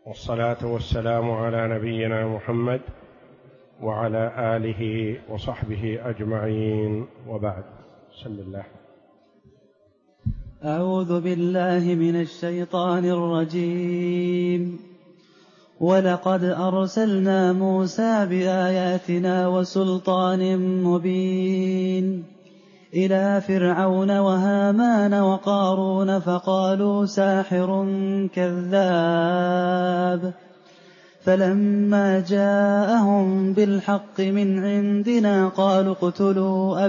والصلاة والسلام على نبينا محمد وعلى آله وصحبه أجمعين، وبعد. بسم الله. أعوذ بالله من الشيطان الرجيم. ولقد أرسلنا موسى بآياتنا وسلطان مبين إلى فرعون وهامان وقارون فقالوا ساحر كذاب، فلما جاءهم بالحق من عندنا قالوا اقتلوا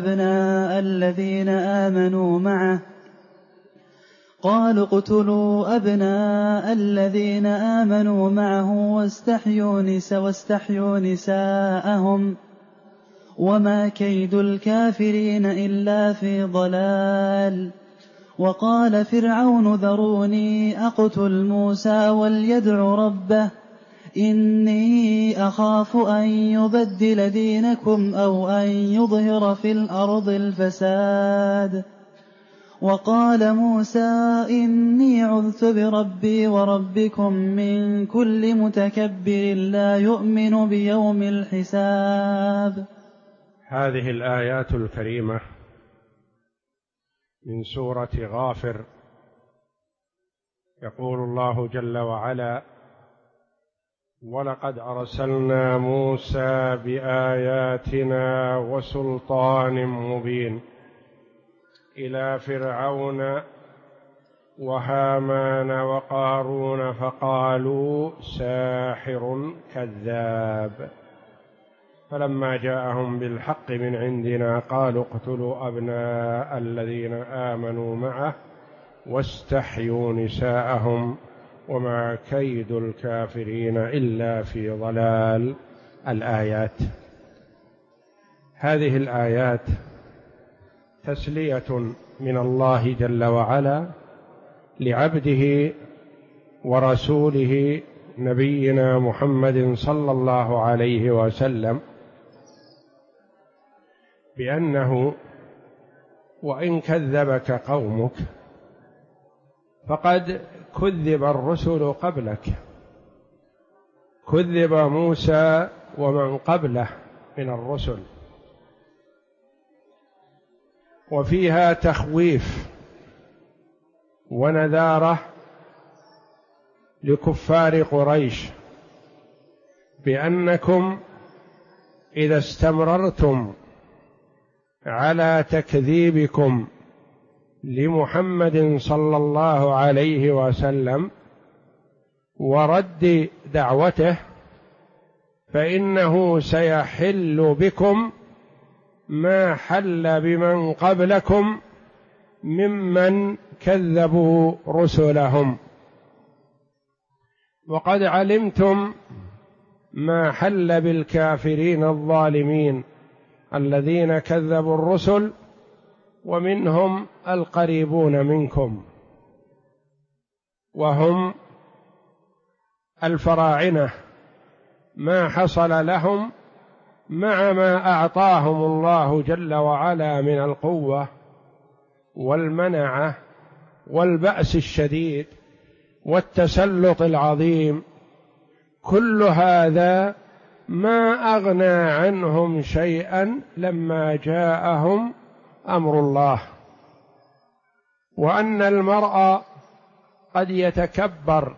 أبناء الذين آمنوا معه واستحيوا نساءهم، وما كيد الكافرين إلا في ضلال. وقال فرعون ذروني أقتل موسى وليدع ربه إني أخاف أن يبدل دينكم أو أن يظهر في الأرض الفساد. وقال موسى إني عذت بربي وربكم من كل متكبر لا يؤمن بيوم الحساب. هذه الآيات الكريمة من سورة غافر. يقول الله جل وعلا: ولقد أرسلنا موسى بآياتنا وسلطان مبين إلى فرعون وهامان وقارون فقالوا ساحر كذاب، فلما جاءهم بالحق من عندنا قالوا اقتلوا أبناء الذين آمنوا معه واستحيوا نساءهم وما كيد الكافرين إلا في ضلال. الآيات، هذه الآيات تسلية من الله جل وعلا لعبده ورسوله نبينا محمد صلى الله عليه وسلم، بأنه وإن كذبك قومك فقد كذب الرسل قبلك، كذب موسى ومن قبله من الرسل، وفيها تخويف ونذارة لكفار قريش بأنكم إذا استمررتم على تكذيبكم لمحمد صلى الله عليه وسلم ورد دعوته فإنه سيحل بكم ما حل بمن قبلكم ممن كذبوا رسلهم، وقد علمتم ما حل بالكافرين الظالمين الذين كذبوا الرسل، ومنهم القريبون منكم وهم الفراعنة، ما حصل لهم مع ما أعطاهم الله جل وعلا من القوة والمنعة والبأس الشديد والتسلط العظيم، كل هذا ما أغنى عنهم شيئا لما جاءهم أمر الله. وأن المرء قد يتكبر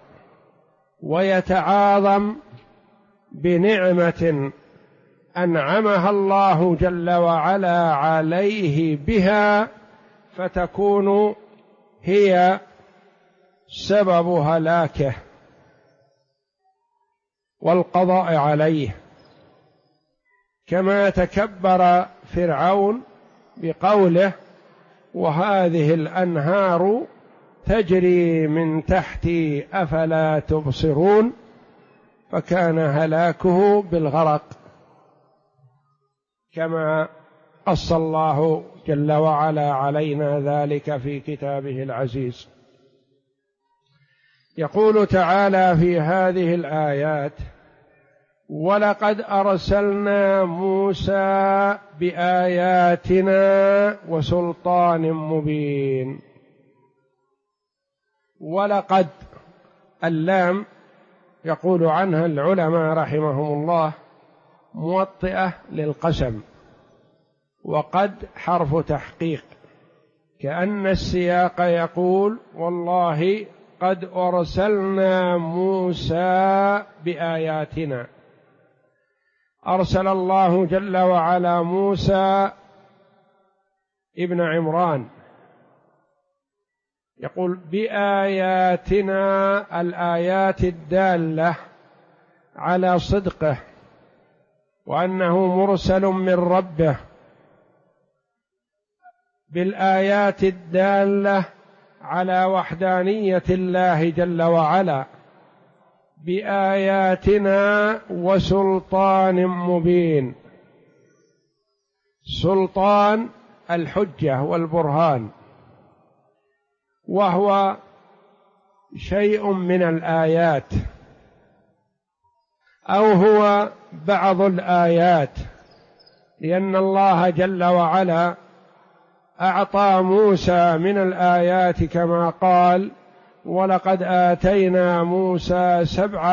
ويتعاظم بنعمة أنعمها الله جل وعلا عليه بها، فتكون هي سبب هلاكه والقضاء عليه، كما تكبر فرعون بقوله: وهذه الأنهار تجري من تحتي أفلا تبصرون، فكان هلاكه بالغرق، كما قص الله جل وعلا علينا ذلك في كتابه العزيز. يقول تعالى في هذه الآيات: ولقد أرسلنا موسى بآياتنا وسلطان مبين. ولقد، اللام يقول عنها العلماء رحمهم الله موطئة للقسم، وقد حرف تحقيق، كأن السياق يقول والله قد أرسلنا موسى بآياتنا. أرسل الله جل وعلا موسى ابن عمران، يقول بآياتنا، الآيات الدالة على صدقه وأنه مرسل من ربه، بالآيات الدالة على وحدانية الله جل وعلا، بآياتنا وسلطان مبين. سلطان الحجة والبرهان، وهو شيء من الآيات أو هو بعض الآيات، لأن الله جل وعلا أعطى موسى من الآيات كما قال ولقد آتينا موسى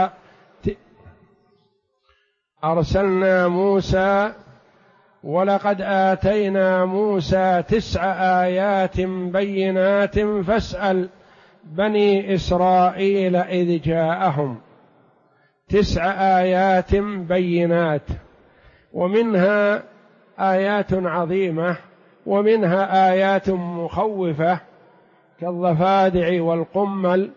أرسلنا موسى ولقد آتينا موسى 9 آيات بينات فاسأل بني إسرائيل إذ جاءهم. 9 آيات بينات، ومنها آيات عظيمة ومنها آيات مخوفة كالضفادع والقمل،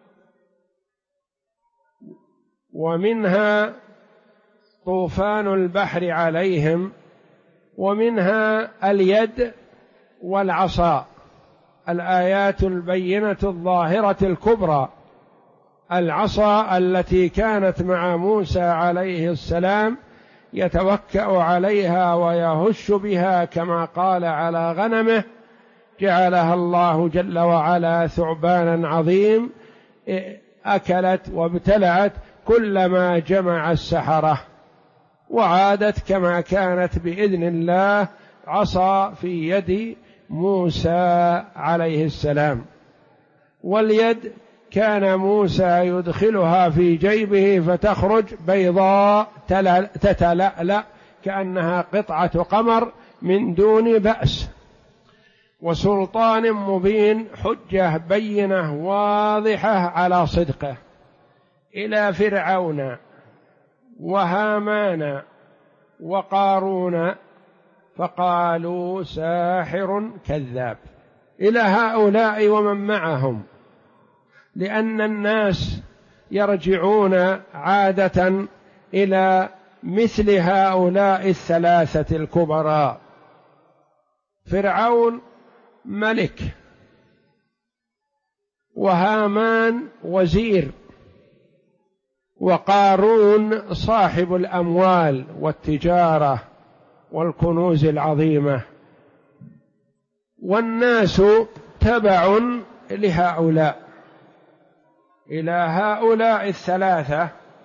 ومنها طوفان البحر عليهم، ومنها اليد والعصا، الآيات البينة الظاهرة الكبرى. العصا التي كانت مع موسى عليه السلام يتوكأ عليها ويهش بها كما قال على غنمه، جعلها الله جل وعلا ثعبانا عظيم أكلت وابتلعت كلما جمع السحرة، وعادت كما كانت بإذن الله عصا في يد موسى عليه السلام. واليد كان موسى يدخلها في جيبه فتخرج بيضاء تتلألأ كأنها قطعة قمر من دون بأس. وسلطان مبين، حجة بينة واضحة على صدقه، إلى فرعون وهامان وقارون فقالوا ساحر كذاب، إلى هؤلاء ومن معهم، لأن الناس يرجعون عادة إلى مثل هؤلاء 3 الكبراء. فرعون ملك، وهامان وزير، وقارون صاحب الأموال والتجارة والكنوز العظيمة، والناس تبع لهؤلاء، إلى هؤلاء 3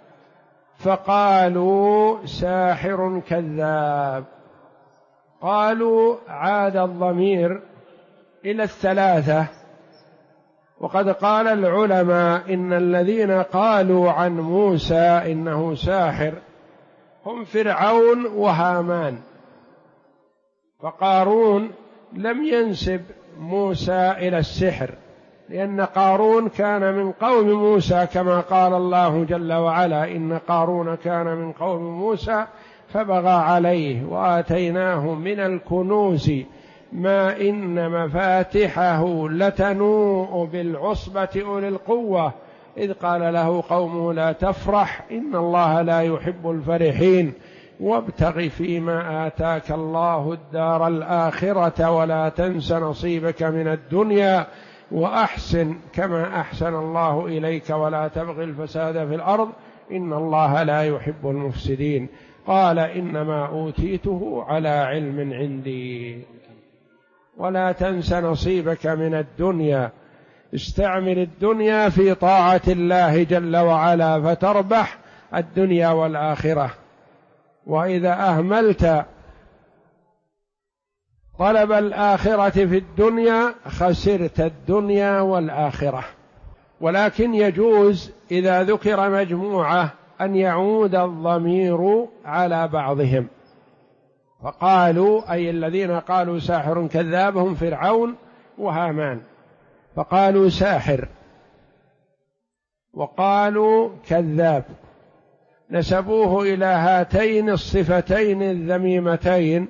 فقالوا ساحر كذاب. قالوا عاد الضمير إلى 3، وقد قال العلماء إن الذين قالوا عن موسى إنه ساحر هم فرعون وهامان، فقارون لم ينسب موسى إلى السحر، لأن قارون كان من قوم موسى كما قال الله جل وعلا إن قارون كان من قوم موسى فبغى عليه وآتيناه من الكنوز ما إن مفاتحه لتنوء بالعصبة أولي القوة إذ قال له قومه لا تفرح إن الله لا يحب الفرحين وابتغ فيما آتاك الله الدار الآخرة ولا تنس نصيبك من الدنيا وأحسن كما أحسن الله إليك ولا تبغ الفساد في الأرض إن الله لا يحب المفسدين. قال إنما أوتيته على علم عندي ولا تنس نصيبك من الدنيا، استعمل الدنيا في طاعة الله جل وعلا فتربح الدنيا والآخرة، وإذا أهملت طلب الآخرة في الدنيا خسرت الدنيا والآخرة. ولكن يجوز إذا ذكر مجموعة أن يعود الضمير على بعضهم، فقالوا أي الذين قالوا ساحر كذاب هم فرعون وهامان، فقالوا ساحر وقالوا كذاب، نسبوه إلى هاتين الصفتين الذميمتين،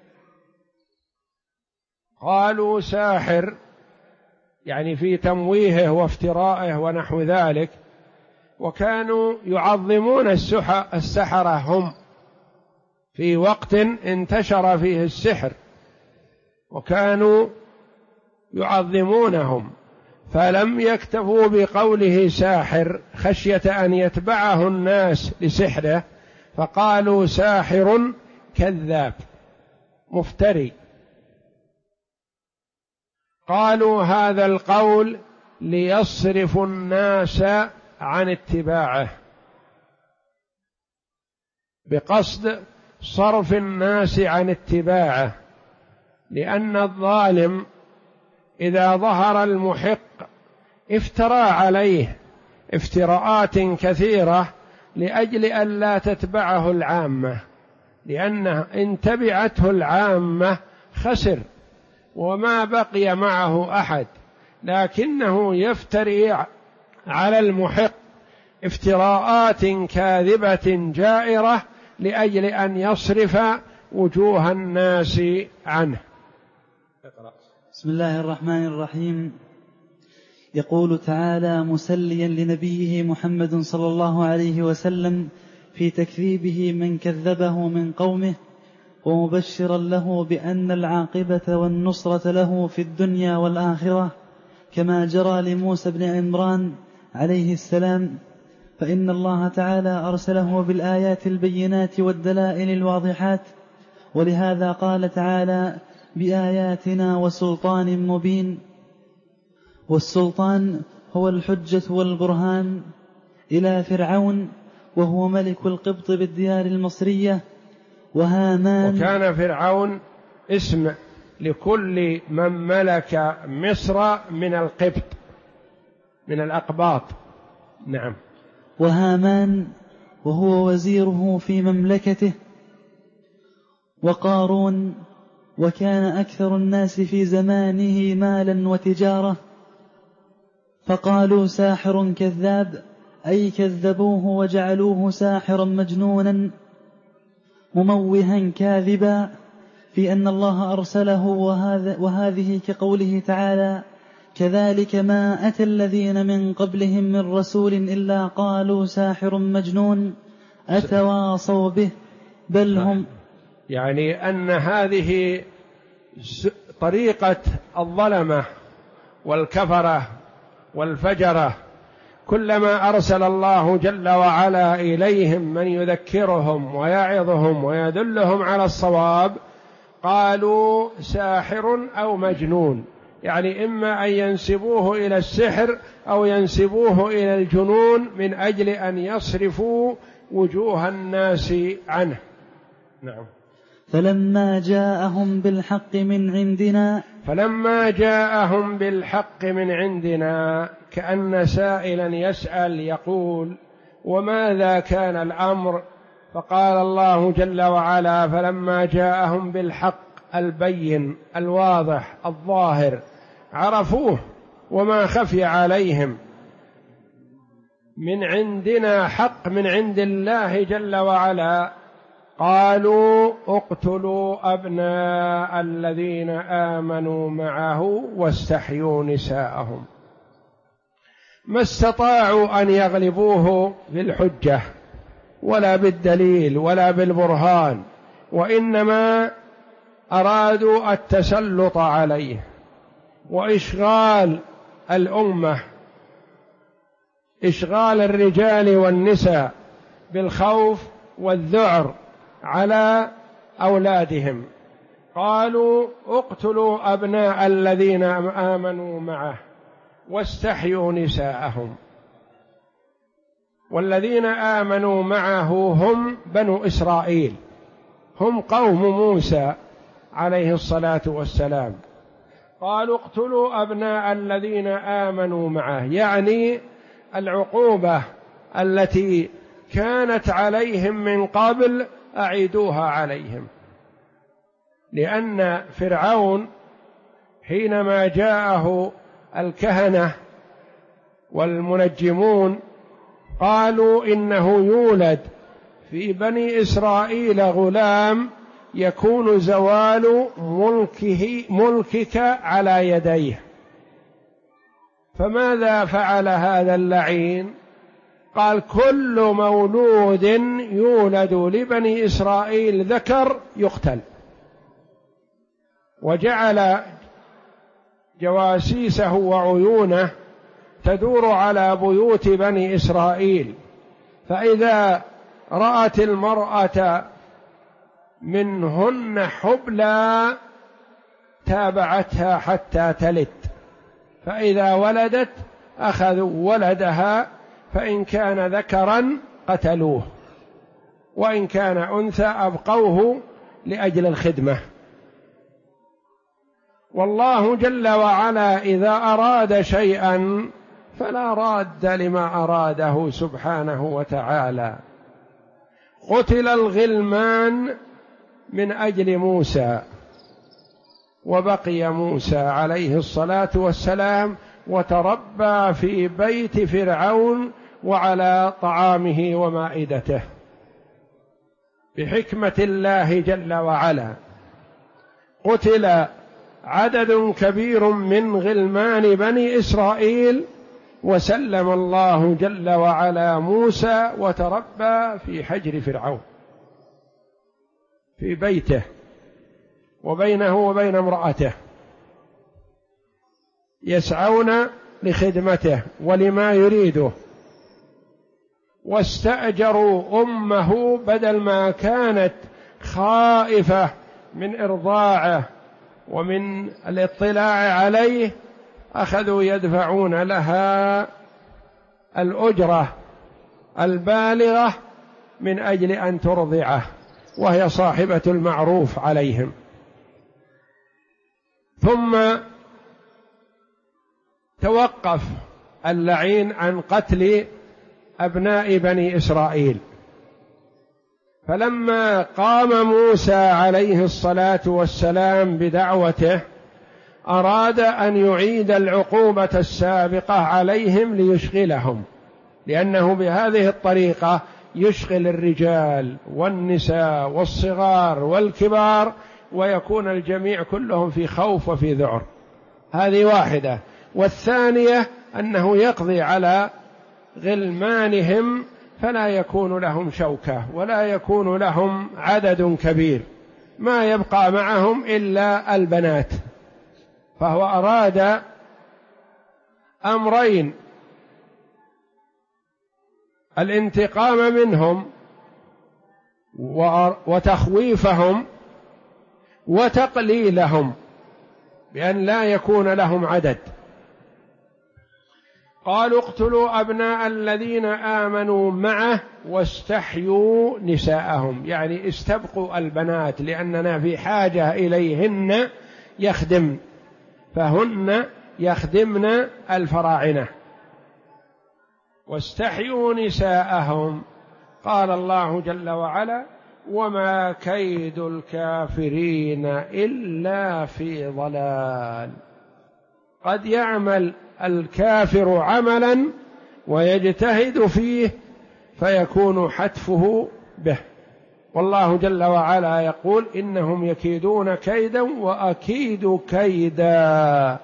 قالوا ساحر يعني في تمويهه وافترائه ونحو ذلك، وكانوا يعظمون السحرة هم في وقت انتشر فيه السحر، وكانوا يعظمونهم، فلم يكتفوا بقوله ساحر خشية أن يتبعه الناس لسحره، فقالوا ساحر كذاب مفتري. قالوا هذا القول ليصرف الناس عن اتباعه، بقصد صرف الناس عن اتباعه، لأن الظالم إذا ظهر المحق افترى عليه افتراءات كثيرة لأجل أن لا تتبعه العامة، لأنه إن تبعته العامة خسر وما بقي معه أحد، لكنه يفتري على المحق افتراءات كاذبة جائرة لأجل أن يصرف وجوه الناس عنه. بسم الله الرحمن الرحيم. يقول تعالى مسليا لنبيه محمد صلى الله عليه وسلم في تكذيبه من كذبه من قومه، ومبشرا له بأن العاقبة والنصرة له في الدنيا والآخرة، كما جرى لموسى بن عمران عليه السلام، فإن الله تعالى أرسله بالآيات البينات والدلائل الواضحات، ولهذا قال تعالى بآياتنا وسلطان مبين. والسلطان هو الحجة والبرهان إلى فرعون وهو ملك القبط بالديار المصرية وهامان. وكان فرعون اسم لكل من ملك مصر من القبط من الأقباط. نعم. وهامان وهو وزيره في مملكته، وقارون، وكان أكثر الناس في زمانه مالا وتجارة، فقالوا ساحر كذاب، أي كذبوه وجعلوه ساحرا مجنونا مموها كاذبا في أن الله أرسله، وهذه كقوله تعالى كذلك ما أتى الذين من قبلهم من رسول إلا قالوا ساحر مجنون أتواصوا به بل هم. يعني أن هذه طريقة الظلمة والكفرة والفجرة، كلما أرسل الله جل وعلا إليهم من يذكرهم ويعظهم ويدلهم على الصواب قالوا ساحر أو مجنون، يعني إما أن ينسبوه إلى السحر أو ينسبوه إلى الجنون من أجل أن يصرفوا وجوه الناس عنه. نعم. فلما جاءهم بالحق من عندنا كأن سائلا يسأل يقول وماذا كان الأمر؟ فقال الله جل وعلا فلما جاءهم بالحق البين الواضح الظاهر عرفوه وما خفي عليهم، من عندنا حق من عند الله جل وعلا، قالوا اقتلوا أبناء الذين آمنوا معه واستحيوا نساءهم. ما استطاعوا أن يغلبوه بالحجة ولا بالدليل ولا بالبرهان، وإنما أرادوا التسلط عليه وإشغال الأمة، إشغال الرجال والنساء بالخوف والذعر على أولادهم. قالوا اقتلوا أبناء الذين آمنوا معه واستحيوا نساءهم. والذين آمنوا معه هم بنو إسرائيل، هم قوم موسى عليه الصلاة والسلام، قالوا اقتلوا أبناء الذين آمنوا معه، يعني العقوبة التي كانت عليهم من قبل أعيدوها عليهم، لأن فرعون حينما جاءه الكهنة والمنجمون قالوا إنه يولد في بني إسرائيل غلام يكون زوال ملكك على يديه، فماذا فعل هذا اللعين؟ قال كل مولود يولد لبني إسرائيل ذكر يقتل، وجعل جواسيسه وعيونه تدور على بيوت بني إسرائيل، فإذا رأت المرأة منهن حبلى تابعتها حتى تلد، فإذا ولدت أخذوا ولدها، فإن كان ذكرا قتلوه، وإن كان أنثى أبقوه لأجل الخدمة. والله جل وعلا إذا أراد شيئا فلا راد لما أراده سبحانه وتعالى. قتل الغلمان من أجل موسى، وبقي موسى عليه الصلاة والسلام وتربى في بيت فرعون وعلى طعامه ومائدته بحكمة الله جل وعلا. قتل عدد كبير من غلمان بني إسرائيل، وسلم الله جل وعلا موسى وتربى في حجر فرعون في بيته وبينه وبين امرأته، يسعون لخدمته ولما يريده. واستأجروا أمه بدل ما كانت خائفة من إرضاعه ومن الاطلاع عليه، أخذوا يدفعون لها الأجرة البالغة من أجل أن ترضعه، وهي صاحبة المعروف عليهم. ثم توقف اللعين عن قتل أبناء بني إسرائيل، فلما قام موسى عليه الصلاة والسلام بدعوته أراد أن يعيد العقوبة السابقة عليهم ليشغلهم، لأنه بهذه الطريقة يشغل الرجال والنساء والصغار والكبار، ويكون الجميع كلهم في خوف وفي ذعر. هذه واحدة. والثانية أنه يقضي على غلمانهم فلا يكون لهم شوكة ولا يكون لهم عدد كبير، ما يبقى معهم إلا البنات. فهو أراد أمرين: الانتقام منهم وتخويفهم، وتقليلهم بأن لا يكون لهم عدد. قالوا اقتلوا أبناء الذين آمنوا معه واستحيوا نساءهم، يعني استبقوا البنات لأننا في حاجة إليهن يخدم، فهن يخدمن الفراعنة. واستحيوا نساءهم. قال الله جل وعلا: وما كيد الكافرين إلا في ضلال. قد يعمل الكافر عملا ويجتهد فيه فيكون حتفه به، والله جل وعلا يقول: إنهم يكيدون كيدا وأكيد كيدا.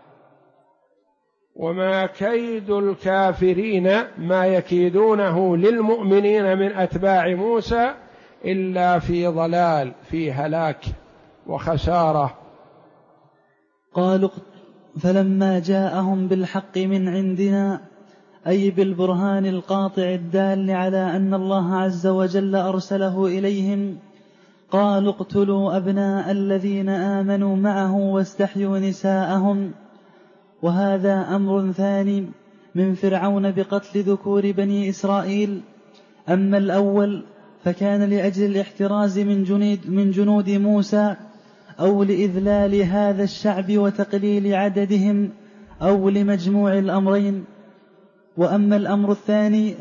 وما كيد الكافرين، ما يكيدونه للمؤمنين من أتباع موسى، إلا في ضلال، في هلاك وخسارة. قالوا فلما جاءهم بالحق من عندنا، أي بالبرهان القاطع الدال على أن الله عز وجل أرسله إليهم، قالوا اقتلوا أبناء الذين آمنوا معه واستحيوا نساءهم. وهذا أمر ثاني من فرعون بقتل ذكور بني إسرائيل. أما الأول فكان لأجل الاحتراز من جنود موسى أو لإذلال هذا الشعب وتقليل عددهم أو لمجموع الأمرين. وأما الأمر الثاني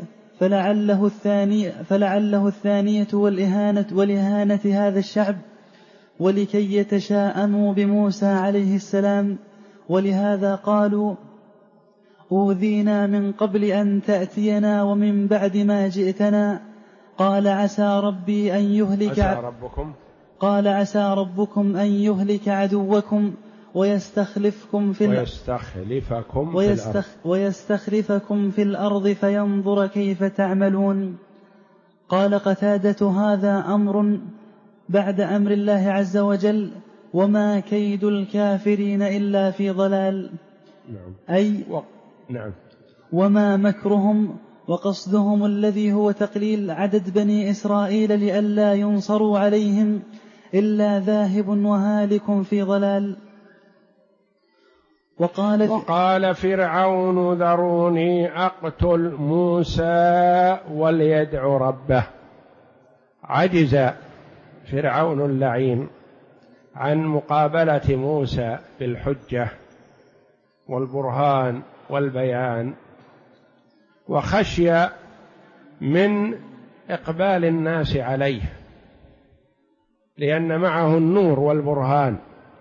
فلعله الثانية والإهانة هذا الشعب، ولكي يتشاءموا بموسى عليه السلام، ولهذا قالوا أوذينا من قبل أن تأتينا ومن بعد ما جئتنا. قال عسى ربكم أن يهلك عدوكم ويستخلفكم في الأرض فينظر كيف تعملون. قال قتادة هذا أمر بعد أمر الله عز وجل، وما كيد الكافرين إلا في ضلال. نعم. وما مكرهم وقصدهم الذي هو تقليل عدد بني إسرائيل لئلا ينصروا عليهم إلا ذاهب وهالك في ضلال. وقال فرعون ذروني أقتل موسى وليدع ربه. عجز فرعون اللعين عن مقابلة موسى بالحجة والبرهان والبيان، وخشي من إقبال الناس عليه لأن معه النور والبرهان،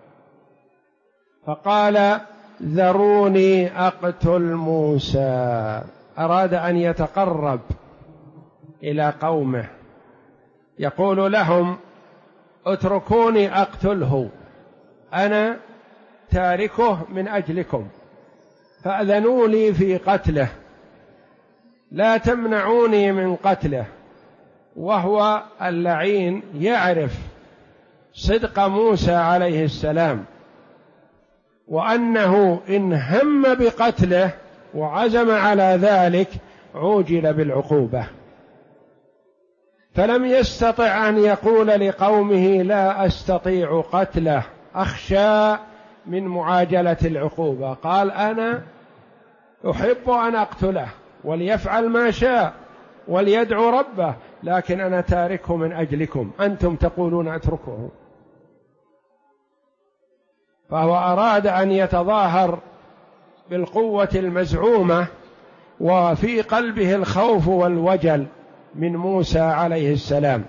فقال ذروني أقتل موسى. أراد أن يتقرب إلى قومه، يقول لهم اتركوني أقتله، أنا تاركه من أجلكم، فأذنوا لي في قتله، لا تمنعوني من قتله. وهو اللعين يعرف صدق موسى عليه السلام، وأنه إن هم بقتله وعزم على ذلك عوجل بالعقوبة، فلم يستطع أن يقول لقومه لا أستطيع قتله، أخشى من معاجلة العقوبة. قال أنا أحب أن أقتله وليفعل ما شاء وليدعو ربه، لكن أنا تاركه من أجلكم، أنتم تقولون اتركه. فهو أراد أن يتظاهر بالقوة المزعومة، وفي قلبه الخوف والوجل من موسى عليه السلام،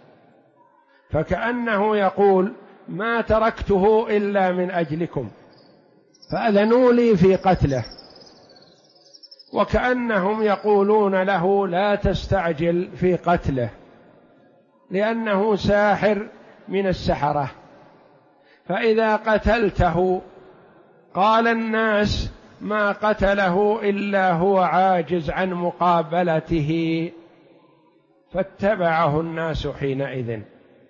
فكأنه يقول ما تركته إلا من أجلكم فأذنوا لي في قتله، وكأنهم يقولون له لا تستعجل في قتله لأنه ساحر من السحرة، فإذا قتلته قال الناس ما قتله إلا هو عاجز عن مقابلته، فاتبعه الناس حينئذ.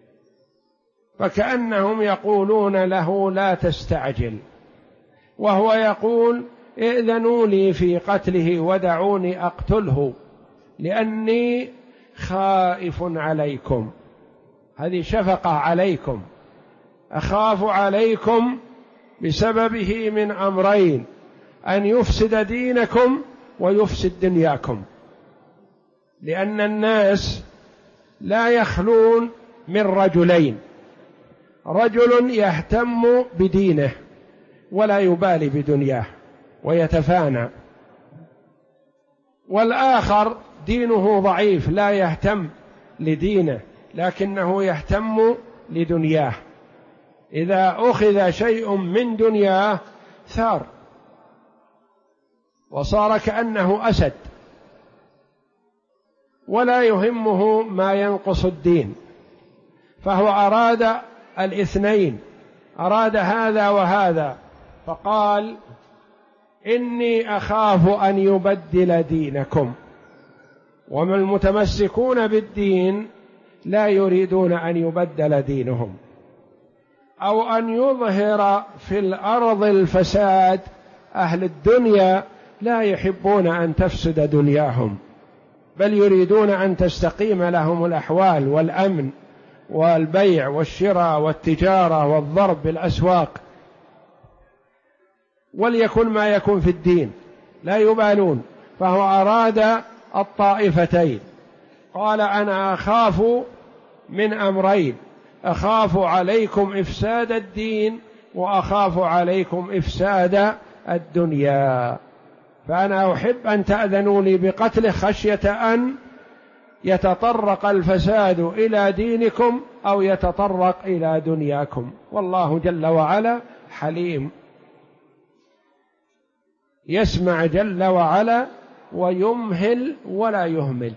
فكأنهم يقولون له لا تستعجل، وهو يقول ائذنوا لي في قتله ودعوني أقتله لأني خائف عليكم، هذه شفقة عليكم، أخاف عليكم بسببه من أمرين: أن يفسد دينكم ويفسد دنياكم، لأن الناس لا يخلون من رجلين: رجل يهتم بدينه ولا يبالي بدنياه ويتفانى، والآخر دينه ضعيف لا يهتم لدينه لكنه يهتم لدنياه، إذا أخذ شيء من دنياه ثار وصار كأنه أسد، ولا يهمه ما ينقص الدين. فهو أراد الاثنين، أراد هذا وهذا، فقال إني أخاف أن يبدل دينكم، وما المتمسكون بالدين لا يريدون أن يبدل دينهم، أو أن يظهر في الأرض الفساد. أهل الدنيا لا يحبون أن تفسد دنياهم، بل يريدون أن تستقيم لهم الأحوال والأمن والبيع والشراء والتجارة والضرب بالأسواق، وليكن ما يكون في الدين لا يبالون. فهو أراد الطائفتين، قال أنا أخاف من أمرين: أخاف عليكم إفساد الدين وأخاف عليكم إفساد الدنيا، فأنا أحب أن تأذنوا لي بقتله خشية أن يتطرق الفساد إلى دينكم أو يتطرق إلى دنياكم. والله جل وعلا حليم، يسمع جل وعلا ويمهل ولا يهمل.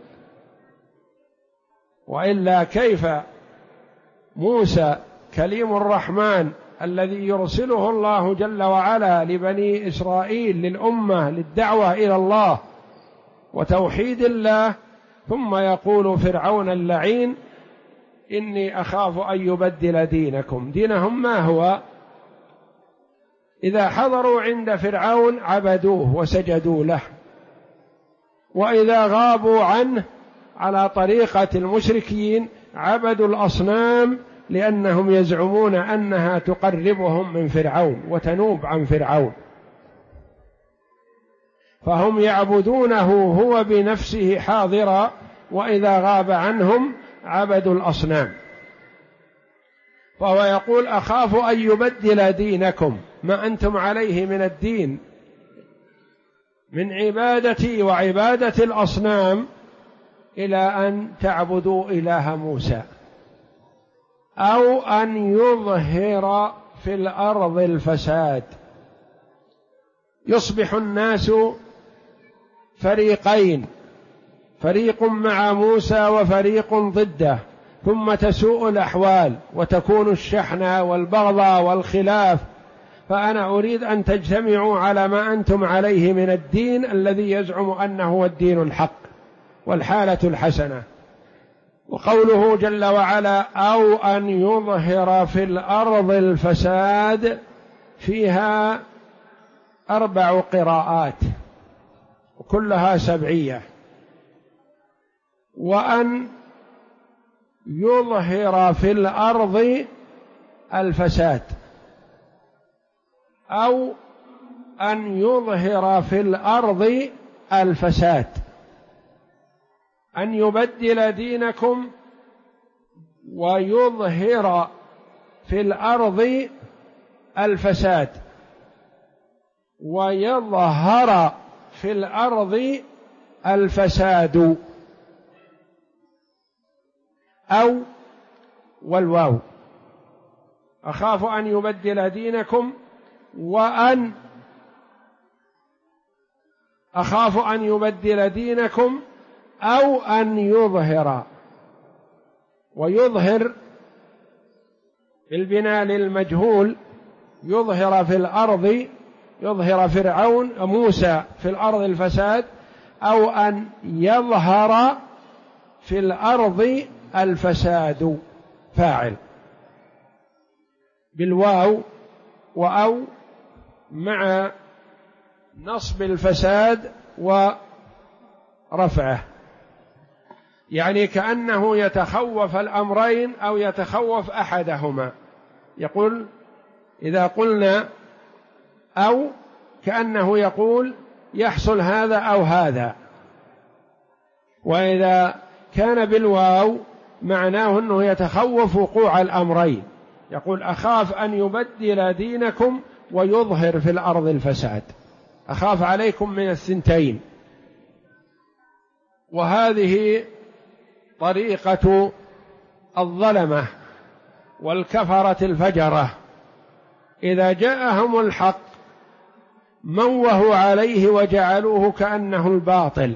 وإلا كيف موسى كليم الرحمن الذي يرسله الله جل وعلا لبني إسرائيل للأمة للدعوة إلى الله وتوحيد الله، ثم يقول فرعون اللعين إني أخاف أن يبدل دينكم. دينهم ما هو؟ إذا حضروا عند فرعون عبدوه وسجدوا له، وإذا غابوا عنه على طريقة المشركين عبدوا الأصنام، لأنهم يزعمون أنها تقربهم من فرعون وتنوب عن فرعون، فهم يعبدونه هو بنفسه حاضرا، وإذا غاب عنهم عبدوا الأصنام. فهو يقول أخاف أن يبدل دينكم، ما أنتم عليه من الدين من عبادتي وعبادة الأصنام، إلى أن تعبدوا إله موسى، أو أن يظهر في الأرض الفساد، يصبح الناس فريقين، فريق مع موسى وفريق ضده، ثم تسوء الأحوال وتكون الشحنة والبغضاء والخلاف. فأنا أريد أن تجتمعوا على ما أنتم عليه من الدين الذي يزعم أنه هو الدين الحق والحالة الحسنة. وقوله جل وعلا أو أن يظهر في الأرض الفساد فيها 4 قراءات وكلها 7، وأن يظهر في الأرض الفساد، أو أن يظهر في الأرض الفساد، أن يبدل دينكم ويظهر في الأرض الفساد، ويظهر في الأرض الفساد، أو والواو أخاف أن يبدل دينكم، وأن أخاف أن يبدل دينكم، أو أن يظهر. ويظهر بالبناء للمجهول، يظهر في الأرض، يظهر فرعون موسى في الأرض الفساد، أو أن يظهر في الأرض الفساد، فاعل بالواو وأو مع نصب الفساد ورفعه، يعني كأنه يتخوف الأمرين أو يتخوف أحدهما. يقول إذا قلنا أو كأنه يقول يحصل هذا أو هذا، وإذا كان بالواو معناه أنه يتخوف وقوع الأمرين، يقول أخاف أن يبدل دينكم ويظهر في الأرض الفساد، أخاف عليكم من الثنتين. وهذه طريقة الظلمة والكفرة الفجرة، إذا جاءهم الحق موهوا عليه وجعلوه كأنه الباطل،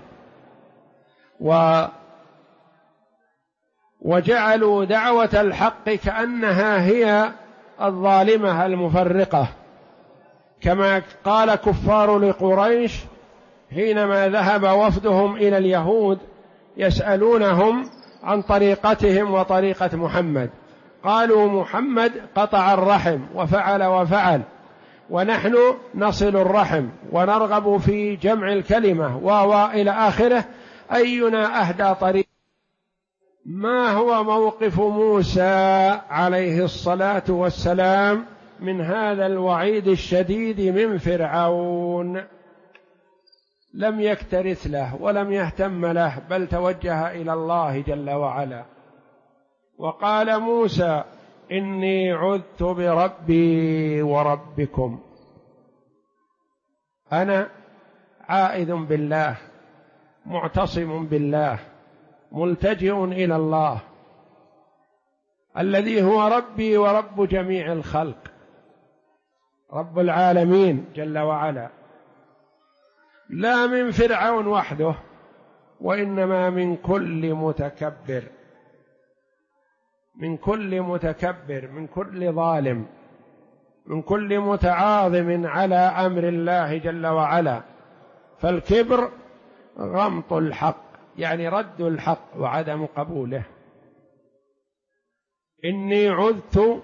وجعلوا دعوة الحق كأنها هي الظالمة المفرقة، كما قال كفار لقريش حينما ذهب وفدهم إلى اليهود يسألونهم عن طريقتهم وطريقة محمد، قالوا محمد قطع الرحم وفعل وفعل، ونحن نصل الرحم ونرغب في جمع الكلمة إلى آخره، أينا أهدى طريق. ما هو موقف موسى عليه الصلاة والسلام من هذا الوعيد الشديد من فرعون؟ لم يكترث له ولم يهتم له، بل توجه إلى الله جل وعلا، وقال موسى إني عذت بربي وربكم، أنا عائذ بالله، معتصم بالله، ملتجئ إلى الله الذي هو ربي ورب جميع الخلق، رب العالمين جل وعلا، لا من فرعون وحده، وإنما من كل متكبر، من كل متكبر، من كل ظالم، من كل متعاظم على أمر الله جل وعلا. فالكبر غمط الحق، يعني رد الحق وعدم قبوله. إني عذت،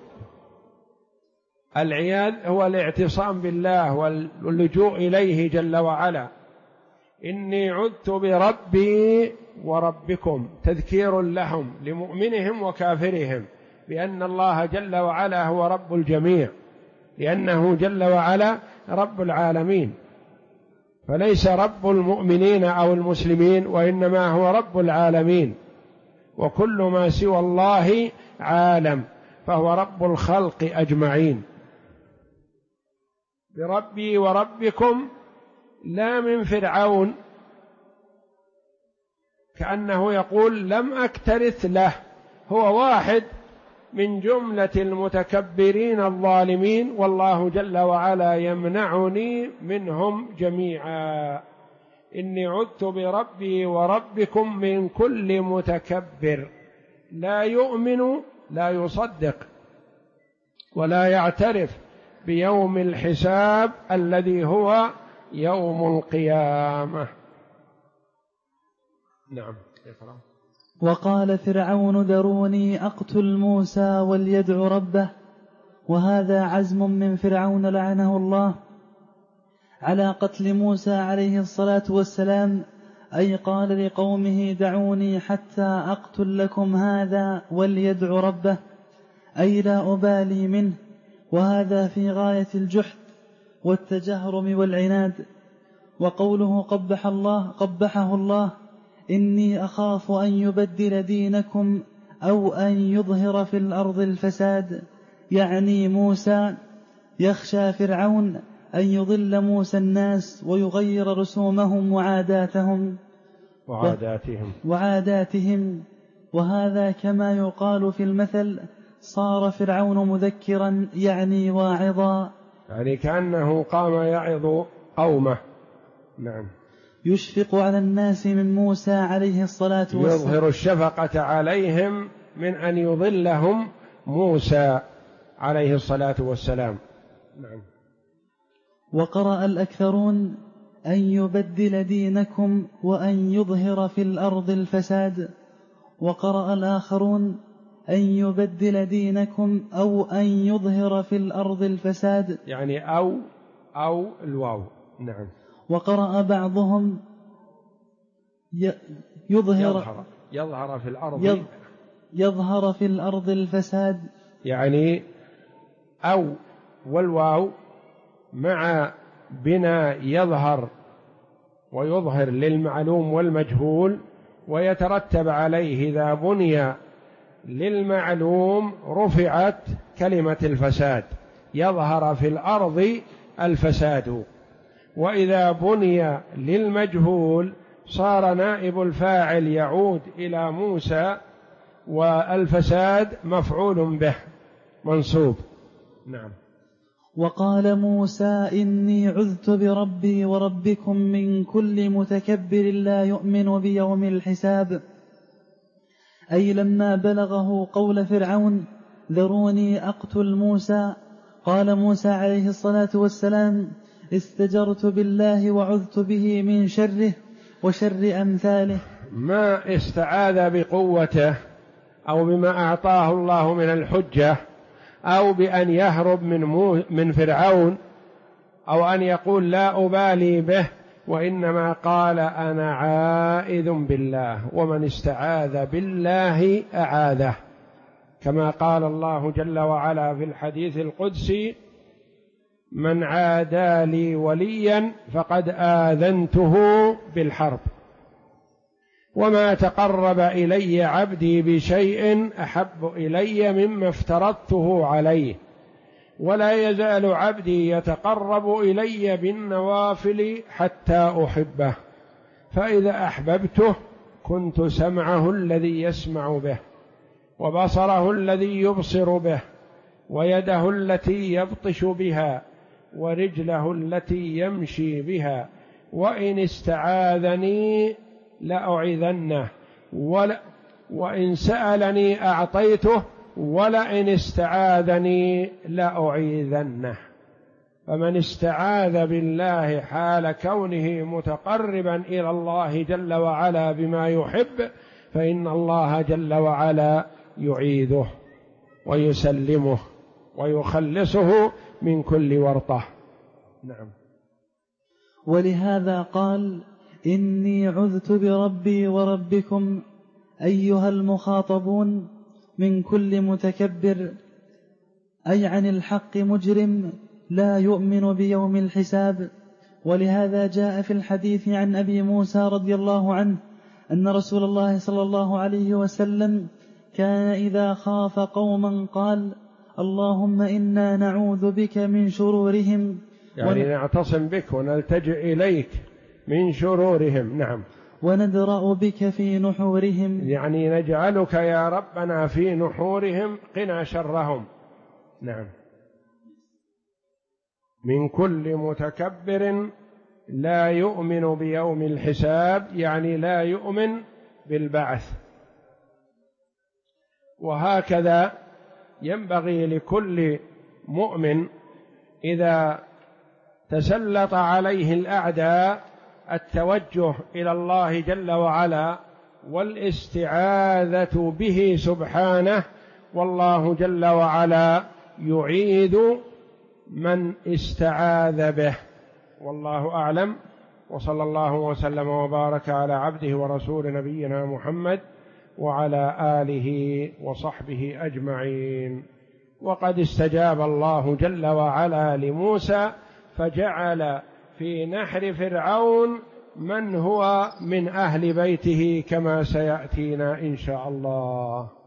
العياذ هو الاعتصام بالله واللجوء إليه جل وعلا. إني عذت بربي وربكم، تذكير لهم لمؤمنهم وكافرهم بأن الله جل وعلا هو رب الجميع، لأنه جل وعلا رب العالمين، فليس رب المؤمنين أو المسلمين، وإنما هو رب العالمين، وكل ما سوى الله عالم، فهو رب الخلق أجمعين. بربي وربكم، لا من فرعون، كأنه يقول لم أكترث له، هو واحد من جملة المتكبرين الظالمين، والله جل وعلا يمنعني منهم جميعا. إني عذت بربي وربكم من كل متكبر لا يؤمن، لا يصدق ولا يعترف بيوم الحساب الذي هو يوم القيامة. نعم. وقال فرعون ذروني أقتل موسى وليدع ربه، وهذا عزم من فرعون لعنه الله على قتل موسى عليه الصلاة والسلام، أي قال لقومه دعوني حتى أقتل لكم هذا وليدع ربه، أي لا أبالي منه، وهذا في غاية الجحد والتجهرم والعناد. وقوله قبحه الله إني أخاف أن يبدل دينكم أو أن يظهر في الأرض الفساد، يعني موسى يخشى فرعون أن يضل موسى الناس ويغير رسومهم وعاداتهم، وهذا كما يقال في المثل صار فرعون مذكرا، يعني واعظا، يعني كأنه قام يعظ قومه. نعم. يشفق على الناس من موسى عليه الصلاة والسلام، يظهر الشفقة عليهم من أن يضلهم موسى عليه الصلاة والسلام. نعم. وقرأ الأكثرون أن يبدل دينكم وأن يظهر في الأرض الفساد، وقرأ الآخرون أن يبدل دينكم أو أن يظهر في الأرض الفساد، يعني أو الواو. نعم. وقرأ بعضهم يظهر في الأرض الفساد، يعني أو والواو مع بنا يظهر ويظهر للمعلوم والمجهول، ويترتب عليه إذا بني للمعلوم رفعت كلمة الفساد، يظهر في الأرض الفساد، وإذا بني للمجهول صار نائب الفاعل يعود إلى موسى، والفساد مفعول به منصوب. نعم. وقال موسى إني عذت بربي وربكم من كل متكبر لا يؤمن بيوم الحساب، أي لما بلغه قول فرعون ذروني أقتل موسى، قال موسى عليه الصلاة والسلام استجرت بالله وعذت به من شره وشر أمثاله. ما استعاذ بقوته أو بما أعطاه الله من الحجة، أو بأن يهرب من فرعون، أو أن يقول لا أبالي به، وإنما قال أنا عائذ بالله، ومن استعاذ بالله أعاذه، كما قال الله جل وعلا في الحديث القدسي من عادى لي وليا فقد آذنته بالحرب. وما تقرب إلي عبدي بشيء أحب إلي مما افترضته عليه، ولا يزال عبدي يتقرب إلي بالنوافل حتى أحبه، فإذا أحببته كنت سمعه الذي يسمع به، وبصره الذي يبصر به، ويده التي يبطش بها، ورجله التي يمشي بها، وإن استعاذني لأعيذنه، وإن سألني أعطيته، ولئن استعاذني لأعيذنه. فمن استعاذ بالله حال كونه متقربا إلى الله جل وعلا بما يحب، فإن الله جل وعلا يعيذه ويسلمه ويخلصه من كل ورطة. نعم. ولهذا قال: إني عذت بربي وربكم أيها المخاطبون من كل متكبر، أي عن الحق مجرم لا يؤمن بيوم الحساب. ولهذا جاء في الحديث عن أبي موسى رضي الله عنه أن رسول الله صلى الله عليه وسلم كان إذا خاف قوما قال: اللهم إنا نعوذ بك من شرورهم، يعني نعتصم بك ونلتجئ إليك من شرورهم. نعم. وندرأ بك في نحورهم، يعني نجعلك يا ربنا في نحورهم، قنا شرهم. نعم. من كل متكبر لا يؤمن بيوم الحساب، يعني لا يؤمن بالبعث. وهكذا ينبغي لكل مؤمن إذا تسلط عليه الأعداء التوجه إلى الله جل وعلا والاستعاذة به سبحانه، والله جل وعلا يعيذ من استعاذ به. والله أعلم، وصلى الله وسلم وبارك على عبده ورسول نبينا محمد وعلى آله وصحبه أجمعين. وقد استجاب الله جل وعلا لموسى، فجعل في نحر فرعون من هو من أهل بيته كما سيأتينا إن شاء الله.